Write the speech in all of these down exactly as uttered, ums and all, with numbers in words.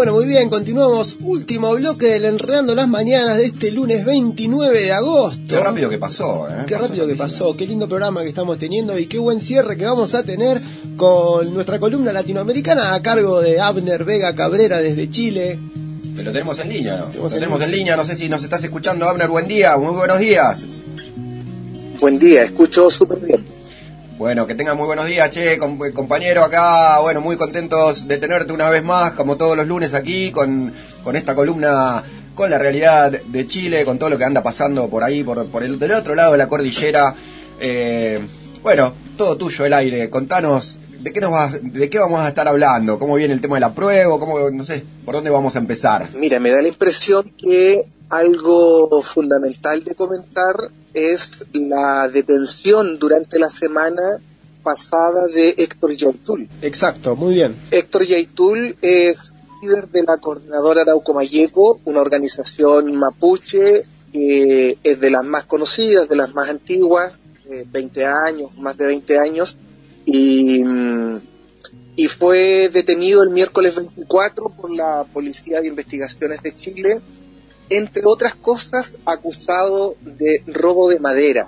Bueno, muy bien, continuamos. Último bloque del Enredando las Mañanas de este lunes veintinueve de agosto. Qué rápido que pasó, ¿eh? Qué pasó rápido que pasó, qué lindo programa que estamos teniendo y qué buen cierre que vamos a tener con nuestra columna latinoamericana a cargo de Abner Vega Cabrera desde Chile. Pero lo tenemos en línea, ¿no? Tenemos Lo en tenemos línea. en línea, no sé si nos estás escuchando, Abner. Buen día, muy buenos días. Buen día, escucho súper bien. Bueno, que tengas muy buenos días, che, com- compañero acá, bueno, muy contentos de tenerte una vez más, como todos los lunes aquí, con, con esta columna, con la realidad de Chile, con todo lo que anda pasando por ahí, por, por el del otro lado de la cordillera. Eh, bueno, todo tuyo el aire, contanos, ¿de qué nos vas, de qué vamos a estar hablando? ¿Cómo viene el tema del apruebo? ¿Cómo, no sé, por dónde vamos a empezar? Mira, me da la impresión que algo fundamental de comentar es la detención durante la semana pasada de Héctor Yaitul. Exacto, muy bien. Héctor Yaitul es líder de la Coordinadora Arauco Mayeco, una organización mapuche que es de las más conocidas, de las más antiguas, eh, veinte años, más de veinte años, y, y fue detenido el miércoles veinticuatro por la Policía de Investigaciones de Chile, entre otras cosas acusado de robo de madera.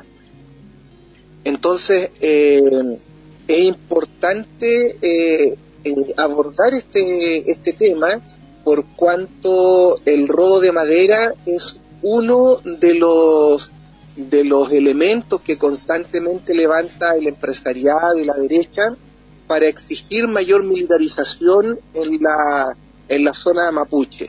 Entonces eh, es importante eh, eh, abordar este, este tema por cuanto el robo de madera es uno de los de los elementos que constantemente levanta el empresariado y la derecha para exigir mayor militarización en la en la zona mapuche.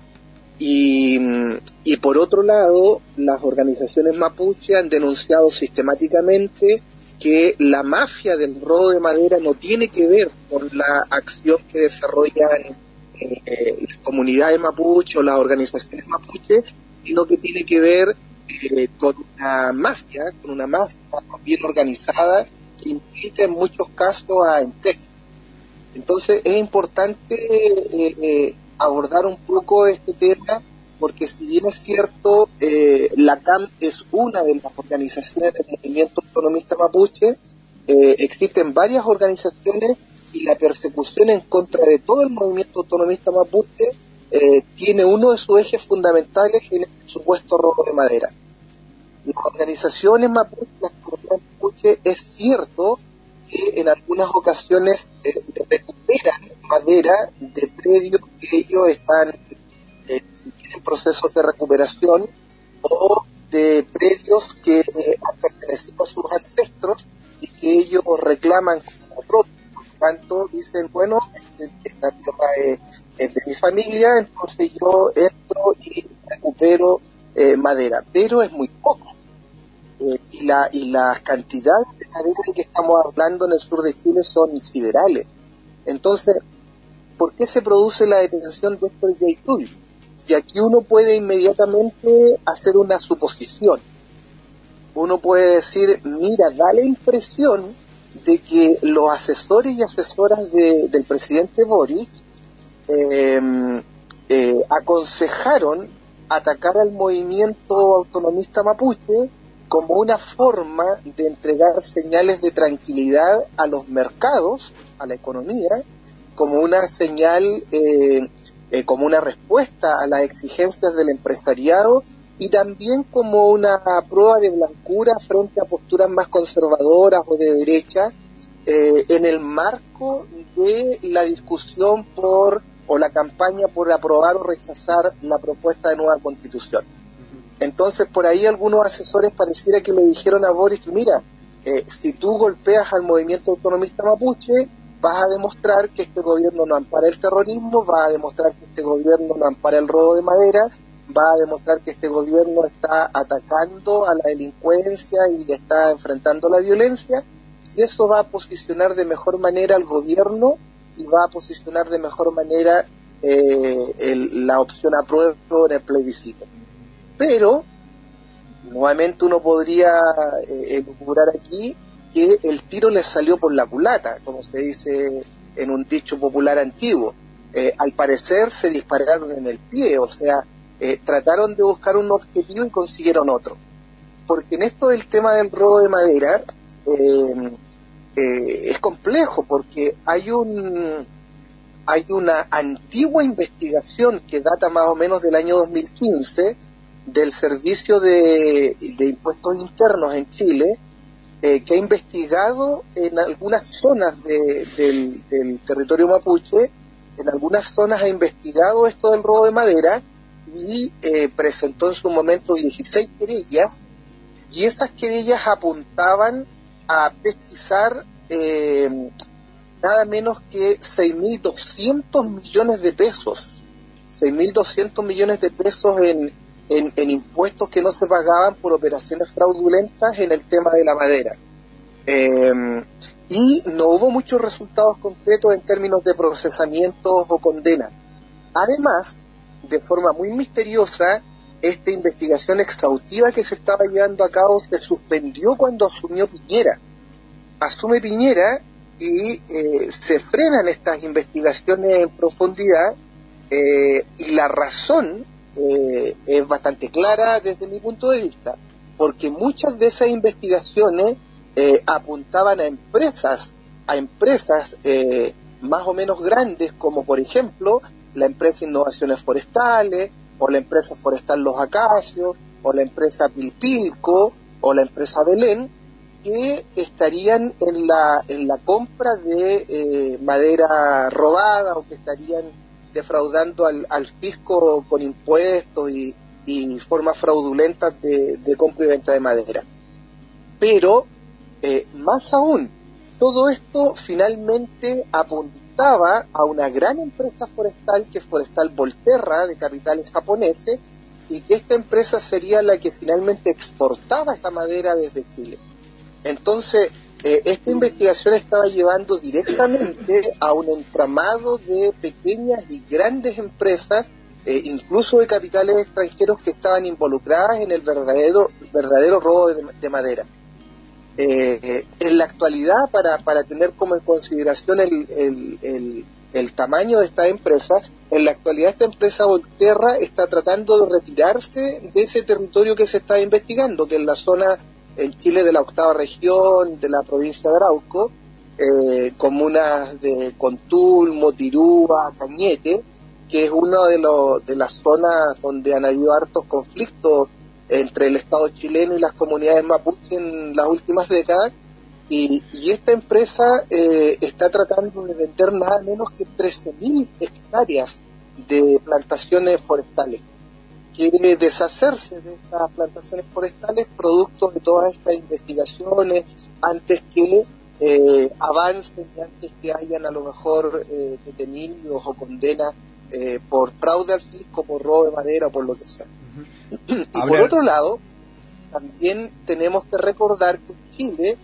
Y, y por otro lado, las organizaciones mapuche han denunciado sistemáticamente que la mafia del robo de madera no tiene que ver con la acción que desarrollan eh, las comunidades mapuche o las organizaciones mapuche, sino que tiene que ver eh, con una mafia, con una mafia bien organizada que implica en muchos casos a empresas. Entonces es importante eh, eh, abordar un poco este tema, porque si bien es cierto, eh, la C A M es una de las organizaciones del movimiento autonomista mapuche, eh, existen varias organizaciones y la persecución en contra de todo el movimiento autonomista mapuche eh, tiene uno de sus ejes fundamentales en el supuesto robo de madera. Las organizaciones mapuche, las comunidades mapuche, es cierto que en algunas ocasiones eh, recuperan madera de predios que ellos están eh, en procesos de recuperación o de predios que eh, han pertenecido a sus ancestros y que ellos reclaman como propios. Por lo tanto, dicen, bueno, esta tierra es, es de mi familia, entonces yo entro y recupero eh, madera, pero es muy poco. Eh, y, la, y las cantidades de madera de que estamos hablando en el sur de Chile son siderales. Entonces, ¿por qué se produce la detención de Héctor Yaitul? Y aquí uno puede inmediatamente hacer una suposición. Uno puede decir, mira, da la impresión de que los asesores y asesoras de, del presidente Boric eh, eh, aconsejaron atacar al movimiento autonomista mapuche como una forma de entregar señales de tranquilidad a los mercados, a la economía, como una señal, eh, eh, como una respuesta a las exigencias del empresariado y también como una prueba de blancura frente a posturas más conservadoras o de derecha eh, en el marco de la discusión por o la campaña por aprobar o rechazar la propuesta de nueva constitución. Entonces por ahí algunos asesores pareciera que le dijeron a Boric, mira, eh, si tú golpeas al movimiento autonomista mapuche, vas a demostrar que este gobierno no ampara el terrorismo, vas a demostrar que este gobierno no ampara el robo de madera, va a demostrar que este gobierno está atacando a la delincuencia y está enfrentando la violencia, y eso va a posicionar de mejor manera al gobierno y va a posicionar de mejor manera eh, el, la opción apruebo en el plebiscito. Pero, nuevamente uno podría eh, elucubrar aquí que el tiro les salió por la culata, como se dice en un dicho popular antiguo. Eh, al parecer se dispararon en el pie, o sea, eh, trataron de buscar un objetivo y consiguieron otro. Porque en esto del tema del robo de madera eh, eh, es complejo, porque hay un hay una antigua investigación que data más o menos del año dos mil quince del Servicio de, de Impuestos Internos en Chile, eh, que ha investigado en algunas zonas de, del, del territorio mapuche, en algunas zonas ha investigado esto del robo de madera y eh, presentó en su momento dieciséis querellas, y esas querellas apuntaban a pesquisar eh, nada menos que seis mil doscientos millones de pesos, seis mil doscientos millones de pesos en, en, en impuestos que no se pagaban por operaciones fraudulentas en el tema de la madera. Eh, y no hubo muchos resultados concretos en términos de procesamientos o condenas. Además, de forma muy misteriosa, esta investigación exhaustiva que se estaba llevando a cabo se suspendió cuando asumió Piñera. Asume Piñera y eh, se frenan estas investigaciones en profundidad, eh, y la razón eh, es bastante clara desde mi punto de vista, porque muchas de esas investigaciones eh, apuntaban a empresas, a empresas eh, más o menos grandes, como por ejemplo la empresa Innovaciones Forestales, o la empresa Forestal Los Acacios, o la empresa Pilpilco, o la empresa Belén, que estarían en la en la compra de eh, madera robada, o que estarían defraudando al, al fisco con impuestos y, y formas fraudulentas de, de compra y venta de madera. Pero, eh, más aún, todo esto finalmente apuntaba a una gran empresa forestal, que es Forestal Volterra, de capitales japoneses, y que esta empresa sería la que finalmente exportaba esta madera desde Chile. Entonces, eh, esta investigación estaba llevando directamente a un entramado de pequeñas y grandes empresas, eh, incluso de capitales extranjeros, que estaban involucradas en el verdadero verdadero robo de, de madera. Eh, en la actualidad, para, para tener como en consideración el, el, el, el tamaño de esta empresa, en la actualidad esta empresa Volterra está tratando de retirarse de ese territorio que se está investigando, que es la zona en Chile de la octava región, de la provincia de Arauco, eh, comunas de Contul, Motirúa, Cañete, que es una de, los, de las zonas donde han habido hartos conflictos entre el Estado chileno y las comunidades mapuche en las últimas décadas, y, y esta empresa eh, está tratando de vender nada menos que trece mil hectáreas de plantaciones forestales. Quiere deshacerse de estas plantaciones forestales producto de todas estas investigaciones antes que eh, avancen y antes que hayan a lo mejor eh, detenidos o condenas eh, por fraude al fisco, por robo de madera o por lo que sea. Uh-huh. Y por otro lado, también tenemos que recordar que en Chile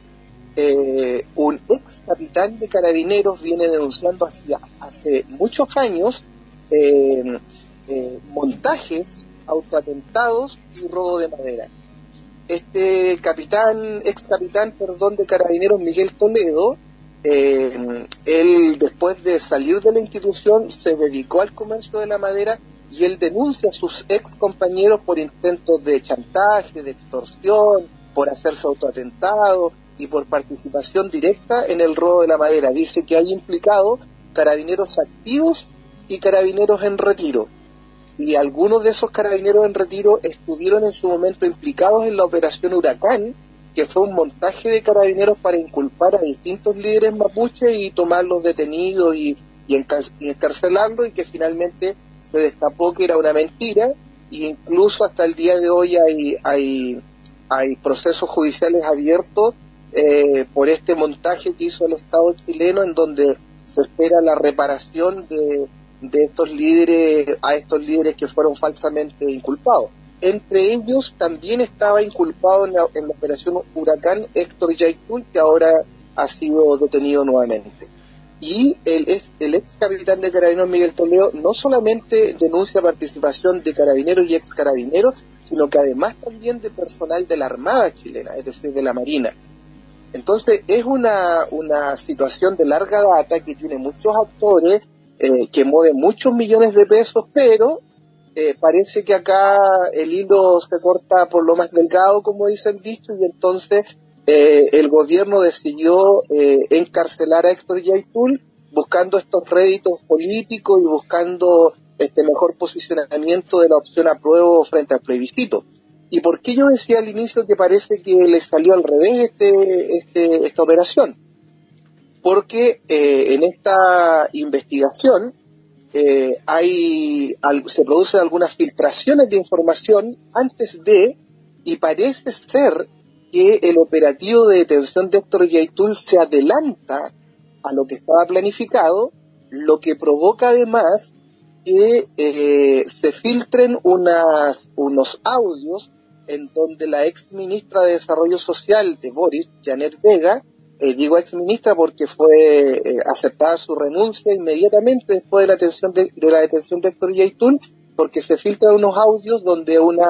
eh, un ex capitán de carabineros viene denunciando hacia, hace muchos años eh, eh, montajes, autoatentados y robo de madera. Este capitán, ex capitán, perdón, de carabineros, Miguel Toledo, eh, él después de salir de la institución se dedicó al comercio de la madera, y él denuncia a sus ex compañeros por intentos de chantaje, de extorsión, por hacerse autoatentado y por participación directa en el robo de la madera. Dice que hay implicado carabineros activos y carabineros en retiro, y algunos de esos carabineros en retiro estuvieron en su momento implicados en la operación Huracán, que fue un montaje de carabineros para inculpar a distintos líderes mapuches y tomarlos detenidos y, y, encar- y encarcelarlos, y que finalmente se destapó que era una mentira, e incluso hasta el día de hoy hay hay, hay procesos judiciales abiertos eh, por este montaje que hizo el Estado chileno, en donde se espera la reparación de de estos líderes, a estos líderes que fueron falsamente inculpados. Entre ellos también estaba inculpado en la, en la operación Huracán Héctor Yaitul, que ahora ha sido detenido nuevamente. Y el, el ex capitán de carabineros Miguel Toledo no solamente denuncia participación de carabineros y ex carabineros, sino que además también de personal de la Armada chilena, es decir, de la Marina. Entonces es una, una situación de larga data que tiene muchos actores, Eh, que mueve muchos millones de pesos, pero eh, parece que acá el hilo se corta por lo más delgado, como dice el dicho, y entonces eh, el gobierno decidió eh, encarcelar a Héctor Yaitul buscando estos réditos políticos y buscando este mejor posicionamiento de la opción apruebo frente al plebiscito. ¿Y por qué yo decía al inicio que parece que le salió al revés este, este, esta operación? Porque eh, en esta investigación eh, hay al, se producen algunas filtraciones de información antes de, y parece ser que el operativo de detención de Héctor Yaitul se adelanta a lo que estaba planificado, lo que provoca además que eh, se filtren unas, unos audios en donde la ex ministra de Desarrollo Social de Boris, Janet Vega, eh, digo ex ministra porque fue eh, aceptada su renuncia inmediatamente después de la detención de, de la detención de Héctor Yaitul, porque se filtran unos audios donde una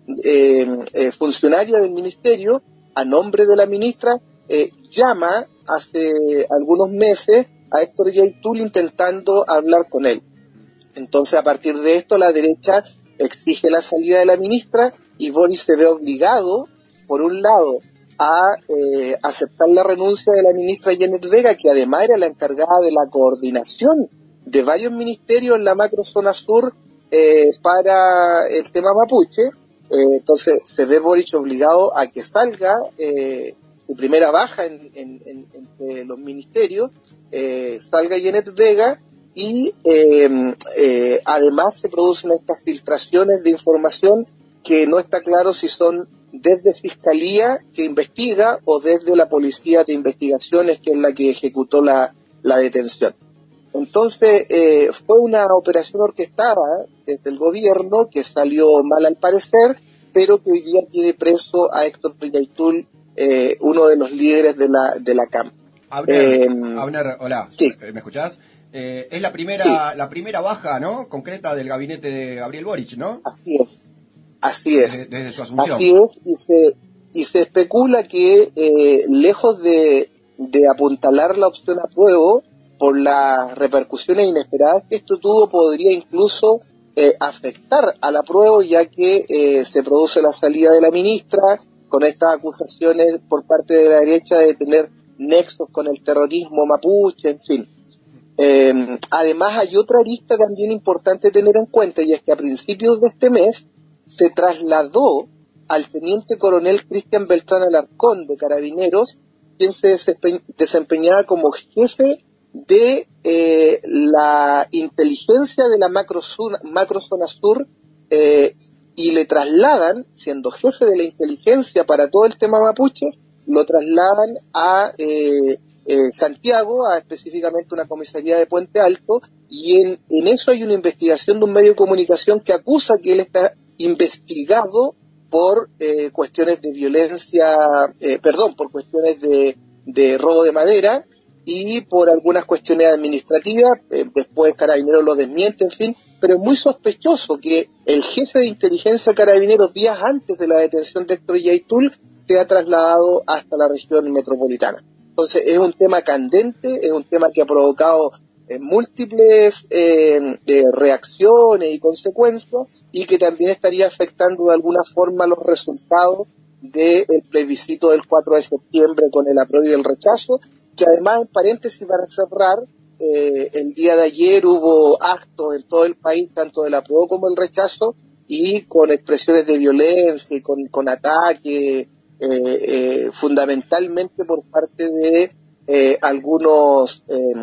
eh, eh, funcionaria del ministerio, a nombre de la ministra, eh, llama hace algunos meses a Héctor Yaitul intentando hablar con él. Entonces, a partir de esto, la derecha exige la salida de la ministra y Boris se ve obligado, por un lado, a eh, aceptar la renuncia de la ministra Janet Vega, que además era la encargada de la coordinación de varios ministerios en la macrozona sur eh, para el tema mapuche. Eh, entonces, se ve Boris obligado a que salga eh, de primera baja en, en, en, entre los ministerios, eh, salga Janet Vega. Y eh, eh, además se producen estas filtraciones de información que no está claro si son desde Fiscalía, que investiga, o desde la Policía de Investigaciones, que es la que ejecutó la, la detención. Entonces, eh, fue una operación orquestada desde el gobierno que salió mal al parecer, pero que hoy día tiene preso a Héctor Yaitul, eh, uno de los líderes de la, de la C A M. Abner, eh, Abner, hola, sí. ¿Me escuchás? Eh, es la primera sí. la primera baja, ¿no?, concreta del gabinete de Gabriel Boric, ¿no? Así es, así es. Desde, desde su asunción. Así es, y se, y se especula que eh, lejos de, de apuntalar la opción apruebo, por las repercusiones inesperadas que esto tuvo, podría incluso eh, afectar al apruebo, ya que eh, se produce la salida de la ministra, con estas acusaciones por parte de la derecha de tener nexos con el terrorismo mapuche, en fin. Eh, además hay otra arista también importante tener en cuenta, y es que a principios de este mes se trasladó al teniente coronel Cristian Beltrán Alarcón de Carabineros, quien se desempeñaba como jefe de eh, la inteligencia de la macrozona, macrozona sur, eh, y le trasladan, siendo jefe de la inteligencia para todo el tema mapuche, lo trasladan a eh, Eh, Santiago, a específicamente una comisaría de Puente Alto, y en, en eso hay una investigación de un medio de comunicación que acusa que él está investigado por eh, cuestiones de violencia, eh, perdón, por cuestiones de, de robo de madera y por algunas cuestiones administrativas. Eh, después Carabineros lo desmiente, en fin, pero es muy sospechoso que el jefe de inteligencia de Carabineros, días antes de la detención de Héctor Yaitul, sea trasladado hasta la región metropolitana. Entonces es un tema candente, es un tema que ha provocado eh, múltiples eh, eh, reacciones y consecuencias, y que también estaría afectando de alguna forma los resultados del plebiscito del cuatro de septiembre con el apruebo y el rechazo, que además, en paréntesis para cerrar, eh, el día de ayer hubo actos en todo el país, tanto del apruebo como el rechazo, y con expresiones de violencia y con, con ataques, Eh, eh, fundamentalmente por parte de eh, algunos, eh,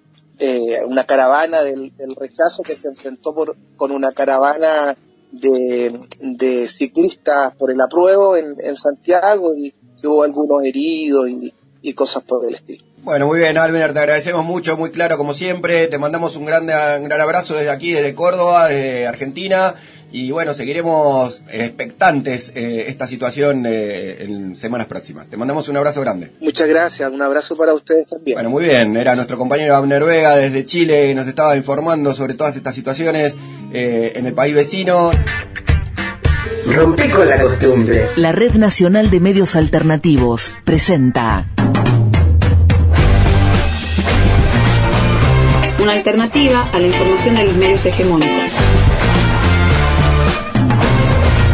eh, una caravana del, del rechazo que se enfrentó por, con una caravana de, de ciclistas por el apruebo en, en Santiago, y que hubo algunos heridos y, y cosas por el estilo. Bueno, muy bien, Albert, te agradecemos mucho, muy claro como siempre, te mandamos un gran, un gran abrazo desde aquí, desde Córdoba, de Argentina. Y bueno, seguiremos expectantes eh, esta situación eh, en semanas próximas. Te mandamos un abrazo grande. Muchas gracias, un abrazo para ustedes también. Bueno, muy bien, era nuestro compañero Abner Vega desde Chile, que nos estaba informando sobre todas estas situaciones eh, en el país vecino. Rompí con la costumbre. La Red Nacional de Medios Alternativos presenta una alternativa a la información de los medios hegemónicos.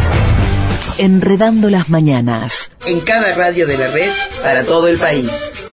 Enredando las mañanas. En cada radio de la red, para todo el país.